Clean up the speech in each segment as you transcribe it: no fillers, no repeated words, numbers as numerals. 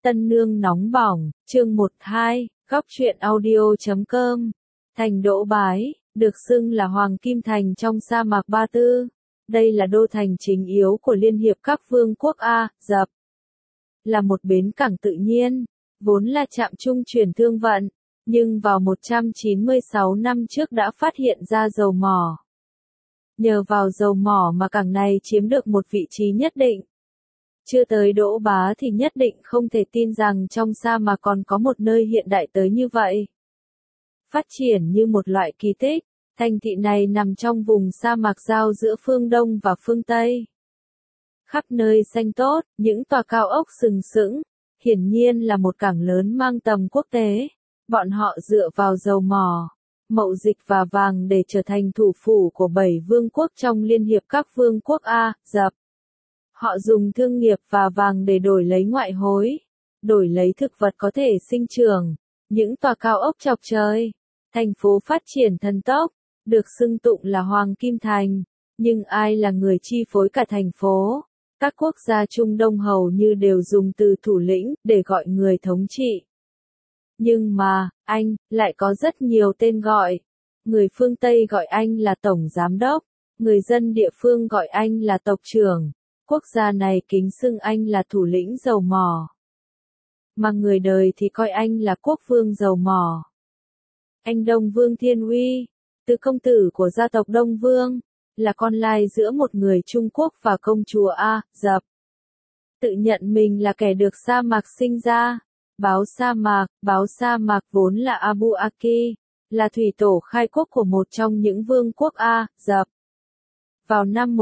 Tân nương nóng bỏng, chương 12, góc truyện audio.com. Thành Đỗ Bái, được xưng là Hoàng Kim Thành trong sa mạc Ba Tư. Đây là đô thành chính yếu của Liên hiệp các vương quốc Ả Rập. Là một bến cảng tự nhiên, vốn là trạm trung chuyển thương vận, nhưng vào 196 năm trước đã phát hiện ra dầu mỏ. Nhờ vào dầu mỏ mà cảng này chiếm được một vị trí nhất định. Chưa tới Đỗ Bá thì nhất định không thể tin rằng trong sa mạc còn có một nơi hiện đại tới như vậy. Phát triển như một loại kỳ tích, thành thị này nằm trong vùng sa mạc giao giữa phương Đông và phương Tây. Khắp nơi xanh tốt, những tòa cao ốc sừng sững, hiển nhiên là một cảng lớn mang tầm quốc tế. Bọn họ dựa vào dầu mỏ, mậu dịch và vàng để trở thành thủ phủ của 7 vương quốc trong Liên hiệp các vương quốc Ả Rập. Họ dùng thương nghiệp và vàng để đổi lấy ngoại hối, đổi lấy thực vật có thể sinh trưởng, những tòa cao ốc chọc trời. Thành phố phát triển thần tốc, được xưng tụng là Hoàng Kim Thành, nhưng ai là người chi phối cả thành phố? Các quốc gia Trung Đông hầu như đều dùng từ thủ lĩnh để gọi người thống trị. Nhưng mà, Anh lại có rất nhiều tên gọi. Người phương Tây gọi anh là Tổng Giám đốc, người dân địa phương gọi anh là Tộc trưởng. Quốc gia này kính xưng anh là thủ lĩnh dầu mỏ. Mà người đời thì coi anh là quốc vương dầu mỏ. Anh Đông Vương Thiên Uy, từ công tử của gia tộc Đông Vương, là con lai giữa một người Trung Quốc và công chúa Ả Rập. Tự nhận mình là kẻ được sa mạc sinh ra. Báo sa mạc vốn là Abu Aki, là thủy tổ khai quốc của một trong những vương quốc Ả Rập. Vào năm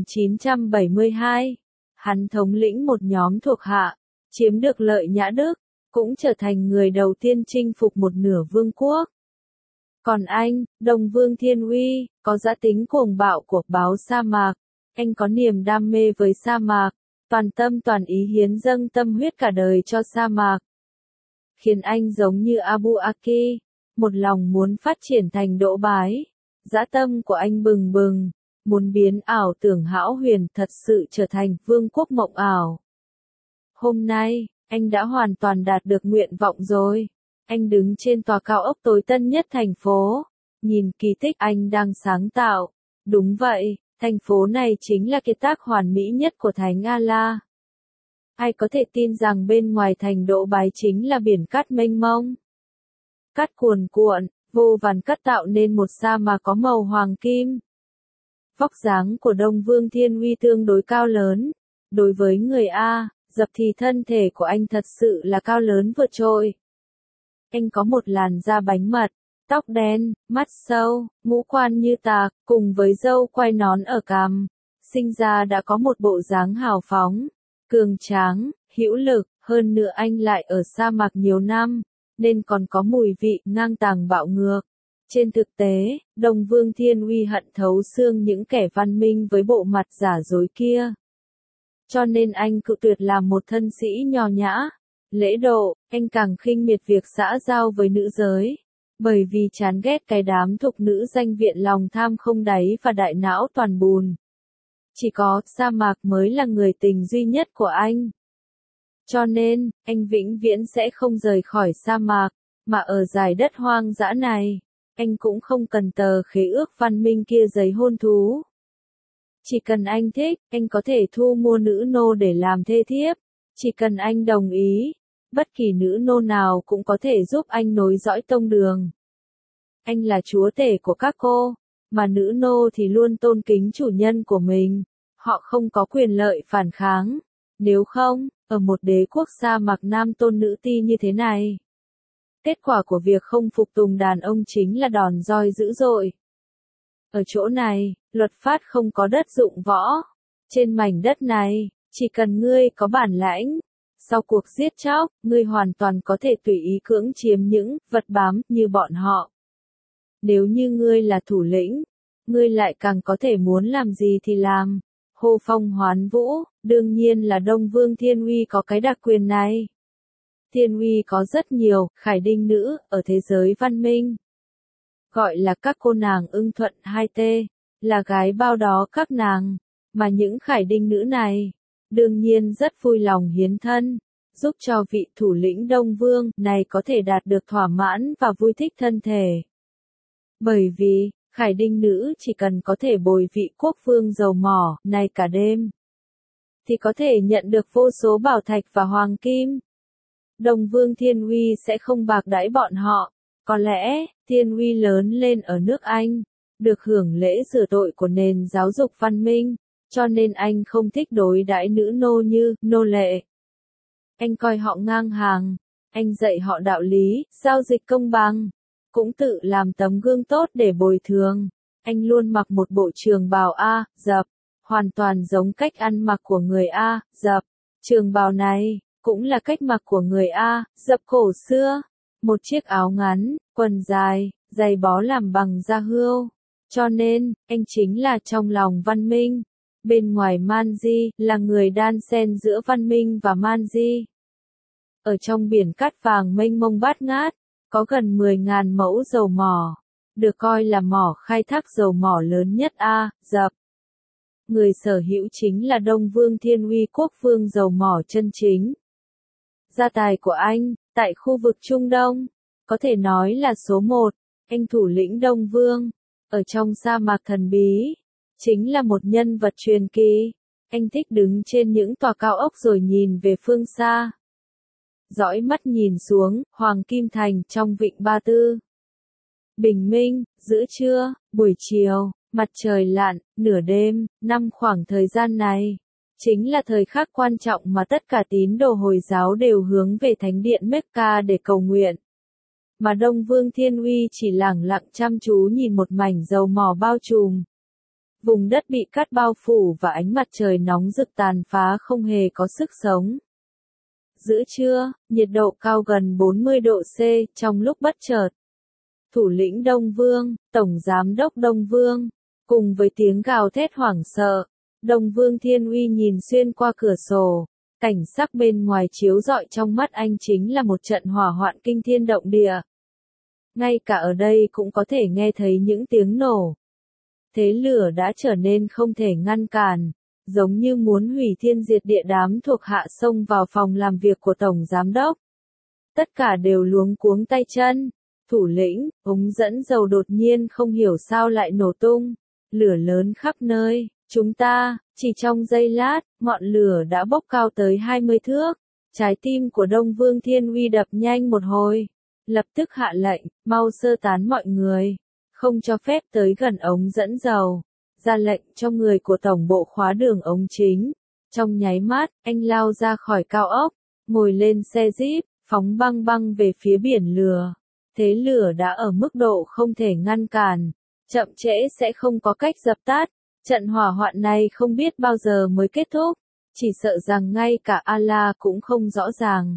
1972, hắn thống lĩnh một nhóm thuộc hạ, chiếm được Lợi Nhã Đức, cũng trở thành người đầu tiên chinh phục một nửa vương quốc. Còn anh, Đông Vương Thiên Uy, có dã tính cuồng bạo của báo sa mạc. Anh có niềm đam mê với sa mạc, toàn tâm toàn ý hiến dâng tâm huyết cả đời cho sa mạc. Khiến anh giống như Abu Aki, một lòng muốn phát triển thành Đỗ Bái. Dã tâm của anh bừng bừng, muốn biến ảo tưởng hão huyền thật sự trở thành vương quốc mộng ảo. Hôm nay, anh đã hoàn toàn đạt được nguyện vọng rồi. Anh đứng trên tòa cao ốc tối tân nhất thành phố, nhìn kỳ tích anh đang sáng tạo. Đúng vậy, thành phố này chính là kiệt tác hoàn mỹ nhất của Thánh Allah. Ai có thể tin rằng bên ngoài thành Đỗ Bái chính là biển cát mênh mông. Cát cuồn cuộn, vô vàn cát tạo nên một sa mạc có màu hoàng kim. Vóc dáng của Đông Vương Thiên Uy tương đối cao lớn. Đối với người Ả Rập thì thân thể của anh thật sự là cao lớn vượt trội. Anh có một làn da bánh mật, tóc đen, mắt sâu, ngũ quan như tạc, cùng với râu quai nón ở cằm. Sinh ra đã có một bộ dáng hào phóng, cường tráng, hữu lực, hơn nữa anh lại ở sa mạc nhiều năm, nên còn có mùi vị ngang tàng bạo ngược. Trên thực tế, Đông Vương Thiên Uy hận thấu xương những kẻ văn minh với bộ mặt giả dối kia. Cho nên anh cự tuyệt làm một thân sĩ nho nhã, lễ độ, anh càng khinh miệt việc xã giao với nữ giới. Bởi vì chán ghét cái đám thục nữ danh viện lòng tham không đáy và đại não toàn bùn. Chỉ có sa mạc mới là người tình duy nhất của anh. Cho nên, anh vĩnh viễn sẽ không rời khỏi sa mạc, mà ở dải đất hoang dã này, anh cũng không cần tờ khế ước văn minh kia giấy hôn thú. Chỉ cần anh thích, anh có thể thu mua nữ nô để làm thê thiếp. Chỉ cần anh đồng ý, bất kỳ nữ nô nào cũng có thể giúp anh nối dõi tông đường. Anh là chúa tể của các cô, mà nữ nô thì luôn tôn kính chủ nhân của mình. Họ không có quyền lợi phản kháng. Nếu không, ở một đế quốc sa mạc nam tôn nữ ti như thế này, kết quả của việc không phục tùng đàn ông chính là đòn roi dữ dội. Ở chỗ này, luật pháp không có đất dụng võ. Trên mảnh đất này, chỉ cần ngươi có bản lãnh, sau cuộc giết chóc, ngươi hoàn toàn có thể tùy ý cưỡng chiếm những vật bám như bọn họ. Nếu như ngươi là thủ lĩnh, ngươi lại càng có thể muốn làm gì thì làm. Hô phong hoán vũ, đương nhiên là Đông Vương Thiên Uy có cái đặc quyền này. Thiên Uy có rất nhiều khải đinh nữ ở thế giới văn minh. Gọi là các cô nàng ưng thuận 2T, là gái bao đó các nàng, mà những khải đinh nữ này, đương nhiên rất vui lòng hiến thân, giúp cho vị thủ lĩnh Đông Vương này có thể đạt được thỏa mãn và vui thích thân thể. Bởi vì, Khải Đinh nữ chỉ cần có thể bồi vị quốc vương dầu mỏ này cả đêm, thì có thể nhận được vô số bảo thạch và hoàng kim. Đông Vương Thiên Uy sẽ không bạc đãi bọn họ. Có lẽ, Thiên Uy lớn lên ở nước Anh, được hưởng lễ rửa tội của nền giáo dục văn minh, cho nên anh không thích đối đãi nữ nô như nô lệ. Anh coi họ ngang hàng, anh dạy họ đạo lý, giao dịch công bằng, cũng tự làm tấm gương tốt để bồi thường. Anh luôn mặc một bộ trường bào A, dập, hoàn toàn giống cách ăn mặc của người A, dập. Trường bào này cũng là cách mặc của người A, dập cổ xưa. Một chiếc áo ngắn, quần dài, giày bó làm bằng da hươu. Cho nên, anh chính là trong lòng văn minh. Bên ngoài Manji, là người đan xen giữa văn minh và Manji. Ở trong biển cát vàng mênh mông bát ngát, có gần 10.000 mẫu dầu mỏ, được coi là mỏ khai thác dầu mỏ lớn nhất A, dập. Người sở hữu chính là Đông Vương Thiên Uy quốc vương dầu mỏ chân chính. Gia tài của anh, tại khu vực Trung Đông, có thể nói là số 1, anh thủ lĩnh Đông Vương, ở trong sa mạc thần bí, chính là một nhân vật truyền kỳ. Anh thích đứng trên những tòa cao ốc rồi nhìn về phương xa. Dõi mắt nhìn xuống, Hoàng Kim Thành trong vịnh Ba Tư. Bình minh, giữa trưa, buổi chiều, mặt trời lặn, nửa đêm, năm khoảng thời gian này, chính là thời khắc quan trọng mà tất cả tín đồ Hồi giáo đều hướng về thánh điện Mecca để cầu nguyện. Mà Đông Vương Thiên Uy chỉ lẳng lặng chăm chú nhìn một mảnh dầu mỏ bao trùm. Vùng đất bị cát bao phủ và ánh mặt trời nóng rực tàn phá không hề có sức sống. Giữa trưa, nhiệt độ cao gần 40 độ C, trong lúc bất chợt. Thủ lĩnh Đông Vương, Tổng Giám đốc Đông Vương, cùng với tiếng gào thét hoảng sợ, Đông Vương Thiên Uy nhìn xuyên qua cửa sổ, cảnh sắc bên ngoài chiếu rọi trong mắt anh chính là một trận hỏa hoạn kinh thiên động địa. Ngay cả ở đây cũng có thể nghe thấy những tiếng nổ. Thế lửa đã trở nên không thể ngăn cản, giống như muốn hủy thiên diệt địa. Đám thuộc hạ xông vào phòng làm việc của Tổng Giám đốc. Tất cả đều luống cuống tay chân. Thủ lĩnh, ống dẫn dầu đột nhiên không hiểu sao lại nổ tung. Lửa lớn khắp nơi, chúng ta, chỉ trong giây lát, ngọn lửa đã bốc cao tới 20 thước. Trái tim của Đông Vương Thiên Uy đập nhanh một hồi. Lập tức hạ lệnh, mau sơ tán mọi người. Không cho phép tới gần ống dẫn dầu. Ra lệnh cho người của tổng bộ khóa đường ống chính. Trong nháy mắt, anh lao ra khỏi cao ốc, ngồi lên xe jeep, phóng băng băng về phía biển lửa. Thế lửa đã ở mức độ không thể ngăn cản, chậm trễ sẽ không có cách dập tắt. Trận hỏa hoạn này không biết bao giờ mới kết thúc, chỉ sợ rằng ngay cả Allah cũng không rõ ràng.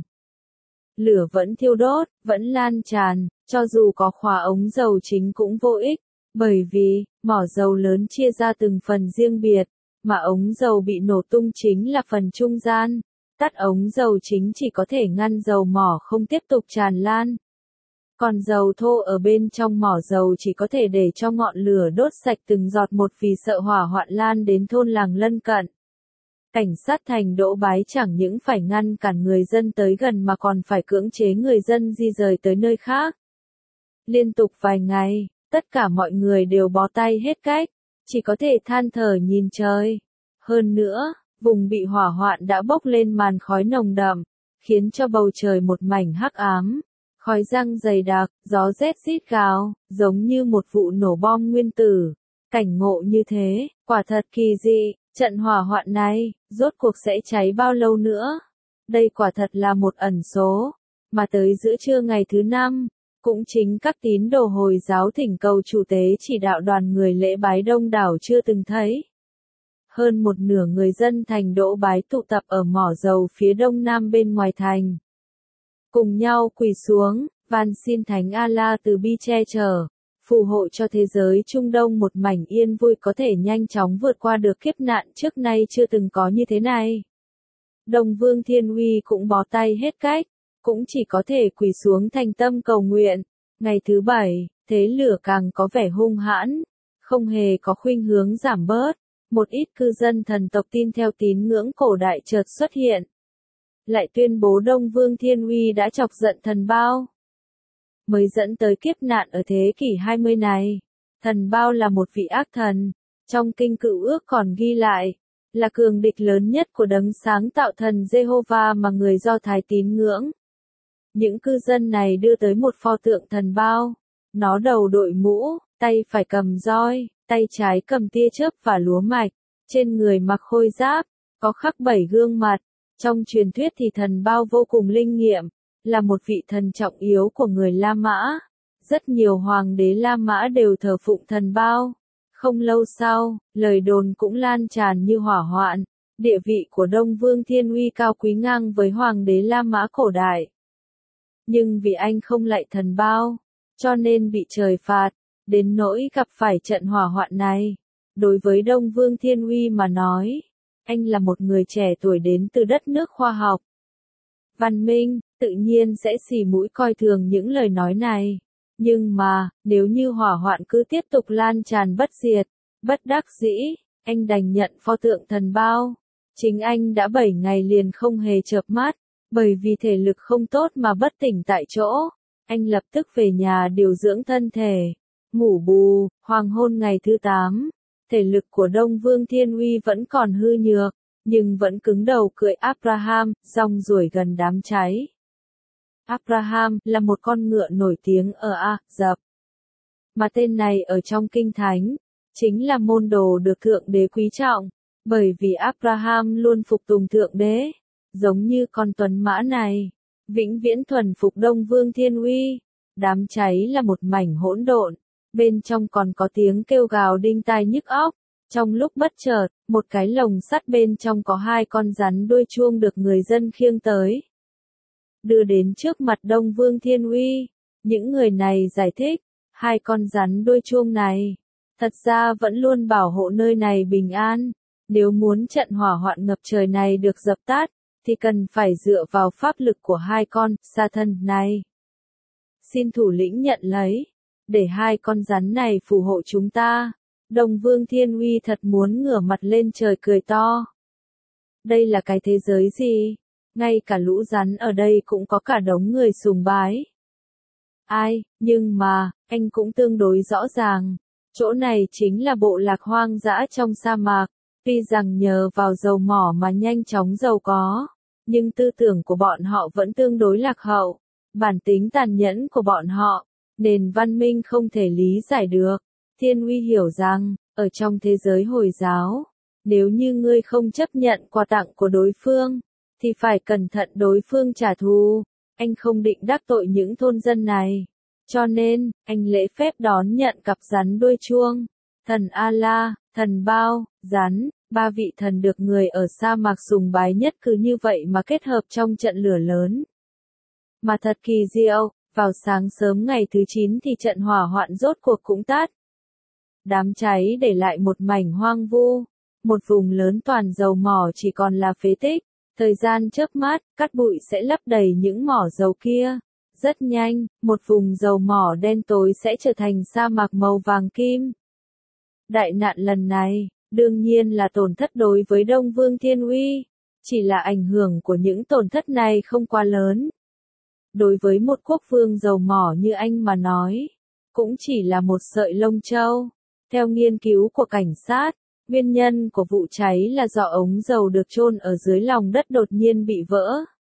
Lửa vẫn thiêu đốt, vẫn lan tràn, cho dù có khóa ống dầu chính cũng vô ích, bởi vì, mỏ dầu lớn chia ra từng phần riêng biệt, mà ống dầu bị nổ tung chính là phần trung gian. Tắt ống dầu chính chỉ có thể ngăn dầu mỏ không tiếp tục tràn lan. Còn dầu thô ở bên trong mỏ dầu chỉ có thể để cho ngọn lửa đốt sạch từng giọt một vì sợ hỏa hoạn lan đến thôn làng lân cận. Cảnh sát thành Đỗ Bái chẳng những phải ngăn cản người dân tới gần mà còn phải cưỡng chế người dân di rời tới nơi khác. Liên tục vài ngày, tất cả mọi người đều bó tay hết cách, chỉ có thể than thở nhìn trời. Hơn nữa, vùng bị hỏa hoạn đã bốc lên màn khói nồng đậm, khiến cho bầu trời một mảnh hắc ám. Khói răng dày đặc, gió rét rít gào, giống như một vụ nổ bom nguyên tử. Cảnh ngộ như thế, quả thật kỳ dị, trận hỏa hoạn này, rốt cuộc sẽ cháy bao lâu nữa? Đây quả thật là một ẩn số. Mà tới giữa trưa ngày thứ 5, cũng chính các tín đồ Hồi giáo thỉnh cầu chủ tế chỉ đạo đoàn người lễ bái đông đảo chưa từng thấy. Hơn một nửa người dân thành Đỗ Bái tụ tập ở mỏ dầu phía đông nam bên ngoài thành. Cùng nhau quỳ xuống, van xin Thánh Allah từ bi che chở, phù hộ cho thế giới Trung Đông một mảnh yên vui có thể nhanh chóng vượt qua được kiếp nạn trước nay chưa từng có như thế này. Đông Vương Thiên Uy cũng bó tay hết cách, cũng chỉ có thể quỳ xuống thành tâm cầu nguyện. Ngày thứ 7, thế lửa càng có vẻ hung hãn, không hề có khuynh hướng giảm bớt. Một ít cư dân thần tộc tin theo tín ngưỡng cổ đại chợt xuất hiện. lại tuyên bố Đông Vương Thiên Uy đã chọc giận thần Bao, mới dẫn tới kiếp nạn ở thế kỷ 20 này. Thần Bao là một vị ác thần, trong kinh Cựu Ước còn ghi lại, là cường địch lớn nhất của đấng sáng tạo thần Jehovah mà người Do Thái tín ngưỡng. Những cư dân này đưa tới một pho tượng thần Bao, nó đầu đội mũ, tay phải cầm roi, tay trái cầm tia chớp và lúa mạch, trên người mặc khôi giáp, có khắc 7 gương mặt. Trong truyền thuyết thì thần Bao vô cùng linh nghiệm, là một vị thần trọng yếu của người La Mã. Rất nhiều hoàng đế La Mã đều thờ phụng thần Bao. Không lâu sau, lời đồn cũng lan tràn như hỏa hoạn, địa vị của Đông Vương Thiên Uy cao quý ngang với hoàng đế La Mã cổ đại. Nhưng vì anh không lạy thần Bao, cho nên bị trời phạt, đến nỗi gặp phải trận hỏa hoạn này. Đối với Đông Vương Thiên Uy mà nói, anh là một người trẻ tuổi đến từ đất nước khoa học, văn minh, tự nhiên sẽ xì mũi coi thường những lời nói này. Nhưng mà, nếu như hỏa hoạn cứ tiếp tục lan tràn bất diệt, bất đắc dĩ, anh đành nhận pho tượng thần Bao. Chính anh đã 7 ngày liền không hề chợp mắt, bởi vì thể lực không tốt mà bất tỉnh tại chỗ. Anh lập tức về nhà điều dưỡng thân thể, ngủ bù. Hoàng hôn ngày thứ 8, thể lực của Đông Vương Thiên Uy vẫn còn hư nhược, nhưng vẫn cứng đầu cưỡi Abraham, rong ruổi gần đám cháy. Abraham là một con ngựa nổi tiếng ở Ai Cập, mà tên này ở trong Kinh Thánh chính là môn đồ được Thượng Đế quý trọng, bởi vì Abraham luôn phục tùng Thượng Đế, giống như con tuấn mã này, vĩnh viễn thuần phục Đông Vương Thiên Uy. Đám cháy là một mảnh hỗn độn, bên trong còn có tiếng kêu gào đinh tai nhức óc. Trong lúc bất chợt, một cái lồng sắt bên trong có 2 con rắn đuôi chuông được người dân khiêng tới, đưa đến trước mặt Đông Vương Thiên Uy. Những người này giải thích, 2 con rắn đuôi chuông này, thật ra vẫn luôn bảo hộ nơi này bình an. Nếu muốn trận hỏa hoạn ngập trời này được dập tắt, thì cần phải dựa vào pháp lực của 2 con sa thân này. Xin thủ lĩnh nhận lấy, để 2 con rắn này phù hộ chúng ta. Đông Vương Thiên Uy thật muốn ngửa mặt lên trời cười to. Đây là cái thế giới gì? Ngay cả lũ rắn ở đây cũng có cả đống người sùng bái. Ai, nhưng mà, anh cũng tương đối rõ ràng. Chỗ này chính là bộ lạc hoang dã trong sa mạc. Tuy rằng nhờ vào dầu mỏ mà nhanh chóng giàu có, nhưng tư tưởng của bọn họ vẫn tương đối lạc hậu. Bản tính tàn nhẫn của bọn họ, nền văn minh không thể lý giải được. Thiên Uy hiểu rằng, ở trong thế giới Hồi giáo, nếu như ngươi không chấp nhận quà tặng của đối phương, thì phải cẩn thận đối phương trả thù. Anh không định đắc tội những thôn dân này. Cho nên, anh lễ phép đón nhận cặp rắn đuôi chuông. Thần Allah, thần Bao, rắn, 3 vị thần được người ở sa mạc sùng bái nhất cứ như vậy mà kết hợp trong trận lửa lớn. Mà thật kỳ diệu, vào sáng sớm ngày thứ 9 thì trận hỏa hoạn rốt cuộc cũng tắt. Đám cháy để lại một mảnh hoang vu, một vùng lớn toàn dầu mỏ chỉ còn là phế tích. Thời gian chớp mắt, cát bụi sẽ lấp đầy những mỏ dầu kia. Rất nhanh, một vùng dầu mỏ đen tối sẽ trở thành sa mạc màu vàng kim. Đại nạn lần này, đương nhiên là tổn thất đối với Đông Vương Thiên Uy. Chỉ là ảnh hưởng của những tổn thất này không quá lớn. Đối với một quốc vương dầu mỏ như anh mà nói, cũng chỉ là một sợi lông châu. Theo nghiên cứu của cảnh sát, nguyên nhân của vụ cháy là do ống dầu được chôn ở dưới lòng đất đột nhiên bị vỡ,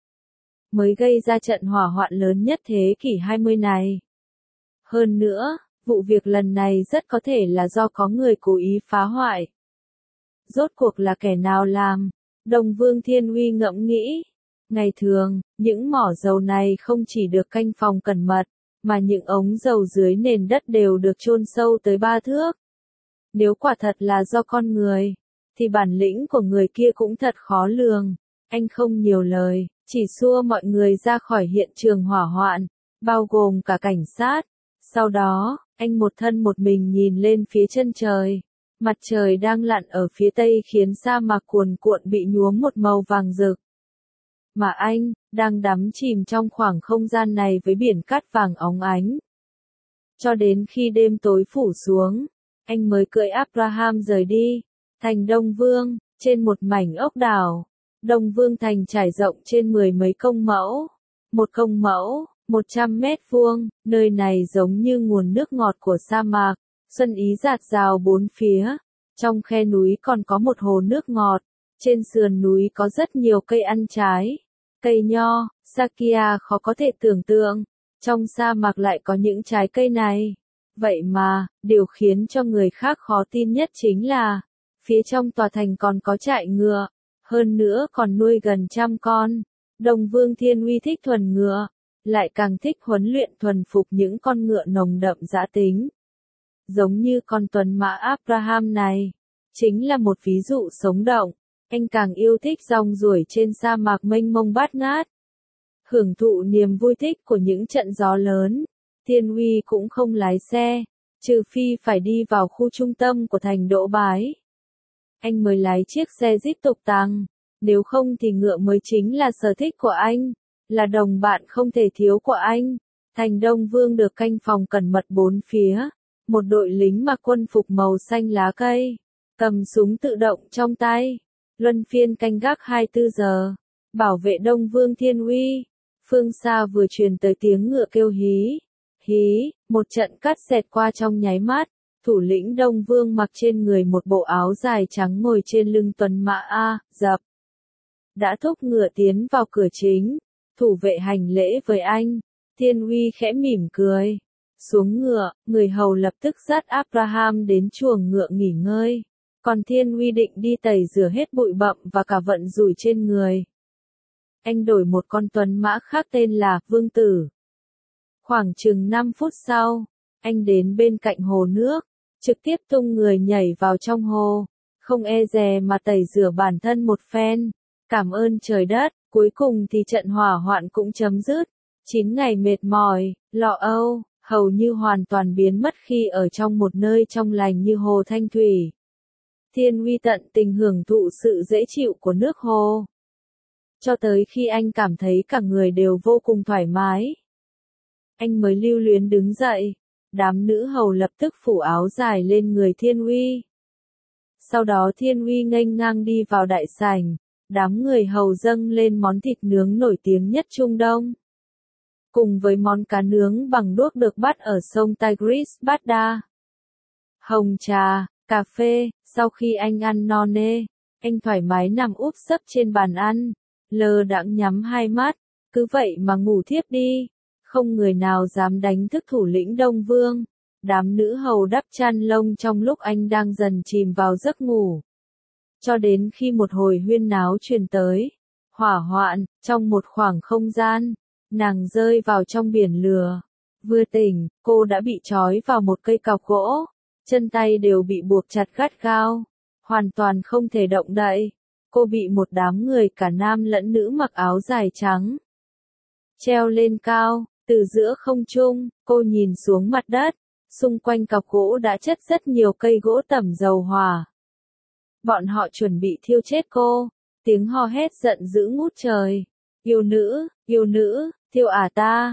mới gây ra trận hỏa hoạn lớn nhất thế kỷ 20 này. Hơn nữa, vụ việc lần này rất có thể là do có người cố ý phá hoại. Rốt cuộc là kẻ nào làm? Đông Vương Thiên Uy ngẫm nghĩ. Ngày thường, những mỏ dầu này không chỉ được canh phòng cẩn mật, mà những ống dầu dưới nền đất đều được chôn sâu tới 3 thước. Nếu quả thật là do con người, thì bản lĩnh của người kia cũng thật khó lường. Anh không nhiều lời, chỉ xua mọi người ra khỏi hiện trường hỏa hoạn, bao gồm cả cảnh sát. Sau đó, anh một thân một mình nhìn lên phía chân trời. Mặt trời đang lặn ở phía tây khiến sa mạc cuồn cuộn bị nhuốm một màu vàng rực. Mà anh, đang đắm chìm trong khoảng không gian này với biển cát vàng óng ánh. Cho đến khi đêm tối phủ xuống, anh mới cưỡi Abraham rời đi, thành Đông Vương, trên một mảnh ốc đảo. Đông Vương Thành trải rộng trên 10 mấy công mẫu. Một công mẫu, 100 mét vuông, nơi này giống như nguồn nước ngọt của sa mạc, xuân ý rạt rào bốn phía. Trong khe núi còn có một hồ nước ngọt, trên sườn núi có rất nhiều cây ăn trái, cây nho, Sakia khó có thể tưởng tượng, trong sa mạc lại có những trái cây này. Vậy mà, điều khiến cho người khác khó tin nhất chính là, phía trong tòa thành còn có trại ngựa, hơn nữa còn nuôi gần 100 con. Đông Vương Thiên Uy thích thuần ngựa, lại càng thích huấn luyện thuần phục những con ngựa nồng đậm dã tính. Giống như con tuấn mã Abraham này, chính là một ví dụ sống động. Anh càng yêu thích rong ruổi trên sa mạc mênh mông bát ngát. Hưởng thụ niềm vui thích của những trận gió lớn, Thiên Uy cũng không lái xe, trừ phi phải đi vào khu trung tâm của thành Đỗ Bái. Anh mới lái chiếc xe Jeep tục tăng, nếu không thì ngựa mới chính là sở thích của anh, là đồng bạn không thể thiếu của anh. Thành Đông Vương được canh phòng cẩn mật bốn phía, một đội lính mặc quân phục màu xanh lá cây, cầm súng tự động trong tay, luân phiên canh gác 24 giờ, bảo vệ Đông Vương Thiên Uy. Phương xa vừa truyền tới tiếng ngựa kêu hí, hí, một trận cắt xẹt qua trong nháy mắt, thủ lĩnh Đông Vương mặc trên người một bộ áo dài trắng ngồi trên lưng tuấn mã dập. Đã thúc ngựa tiến vào cửa chính, thủ vệ hành lễ với anh, Thiên Uy khẽ mỉm cười. Xuống ngựa, người hầu lập tức dắt Abraham đến chuồng ngựa nghỉ ngơi, còn Thiên Uy định đi tẩy rửa hết bụi bặm và cả vận rủi trên người. Anh đổi một con tuấn mã khác tên là Vương Tử. Khoảng chừng 5 phút sau, anh đến bên cạnh hồ nước, trực tiếp tung người nhảy vào trong hồ, không e dè mà tẩy rửa bản thân một phen. Cảm ơn trời đất, cuối cùng thì trận hỏa hoạn cũng chấm dứt. 9 ngày mệt mỏi, lo âu, hầu như hoàn toàn biến mất khi ở trong một nơi trong lành như hồ Thanh Thủy. Thiên Uy tận tình hưởng thụ sự dễ chịu của nước hồ, cho tới khi anh cảm thấy cả người đều vô cùng thoải mái. Anh mới lưu luyến đứng dậy, đám nữ hầu lập tức phủ áo dài lên người Thiên Uy. Sau đó Thiên Uy nghênh ngang đi vào đại sảnh, đám người hầu dâng lên món thịt nướng nổi tiếng nhất Trung Đông, cùng với món cá nướng bằng đuốc được bắt ở sông Tigris Badda. Hồng trà, cà phê, sau khi anh ăn no nê, anh thoải mái nằm úp sấp trên bàn ăn, lơ đãng nhắm hai mắt, cứ vậy mà ngủ thiếp đi. Không người nào dám đánh thức thủ lĩnh Đông Vương. Đám nữ hầu đắp chăn lông trong lúc anh đang dần chìm vào giấc ngủ. Cho đến khi một hồi huyên náo truyền tới, hỏa hoạn, trong một khoảng không gian, nàng rơi vào trong biển lửa. Vừa tỉnh, cô đã bị trói vào một cây cọc gỗ, chân tay đều bị buộc chặt gắt gao, hoàn toàn không thể động đậy. Cô bị một đám người cả nam lẫn nữ mặc áo dài trắng treo lên cao, từ giữa không trung, cô nhìn xuống mặt đất, xung quanh cọc gỗ đã chất rất nhiều cây gỗ tẩm dầu hỏa. Bọn họ chuẩn bị thiêu chết cô, tiếng hò hét giận dữ ngút trời. Yêu nữ, thiêu ta,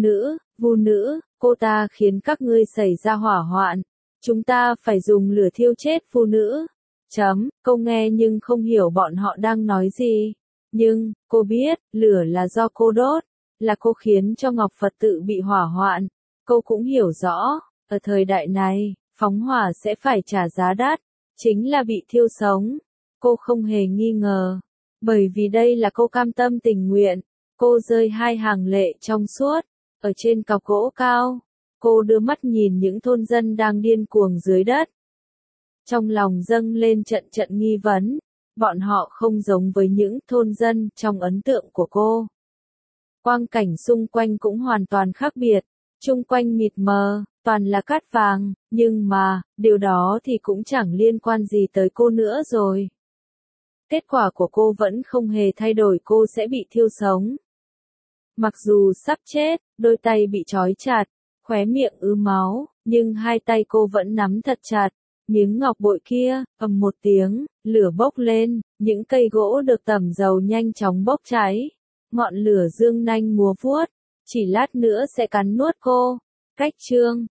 vu nữ, cô ta khiến các ngươi xảy ra hỏa hoạn. Chúng ta phải dùng lửa thiêu chết vu nữ. Cô nghe nhưng không hiểu bọn họ đang nói gì. Nhưng, cô biết, lửa là do cô đốt, là cô khiến cho Ngọc Phật tự bị hỏa hoạn. Cô cũng hiểu rõ, ở thời đại này, phóng hỏa sẽ phải trả giá đắt, chính là bị thiêu sống. Cô không hề nghi ngờ, bởi vì đây là cô cam tâm tình nguyện. Cô rơi hai hàng lệ trong suốt, ở trên cọc gỗ cao. Cô đưa mắt nhìn những thôn dân đang điên cuồng dưới đất. Trong lòng dâng lên trận trận nghi vấn, bọn họ không giống với những thôn dân trong ấn tượng của cô. Quang cảnh xung quanh cũng hoàn toàn khác biệt, chung quanh mịt mờ, toàn là cát vàng, nhưng mà, điều đó thì cũng chẳng liên quan gì tới cô nữa rồi. Kết quả của cô vẫn không hề thay đổi, cô sẽ bị thiêu sống. Mặc dù sắp chết, đôi tay bị trói chặt, khóe miệng ứ máu, nhưng hai tay cô vẫn nắm thật chặt. Miếng ngọc bội kia, ầm một tiếng, lửa bốc lên, những cây gỗ được tẩm dầu nhanh chóng bốc cháy. Ngọn lửa dương nanh múa vuốt, chỉ lát nữa sẽ cắn nuốt cô. Cách chương